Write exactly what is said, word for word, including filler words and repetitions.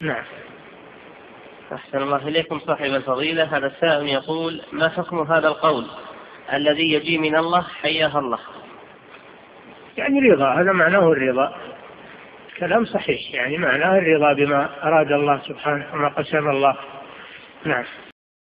نعم. أحسن الله إليكم صاحب الفضيلة. هذا السائل يقول: ما حكم هذا القول الذي يجي من الله حياها الله؟ يعني رضا، هذا معناه الرضا، كلام صحيح، يعني معناه الرضا بما أراد الله سبحانه وما قسم الله. نعم.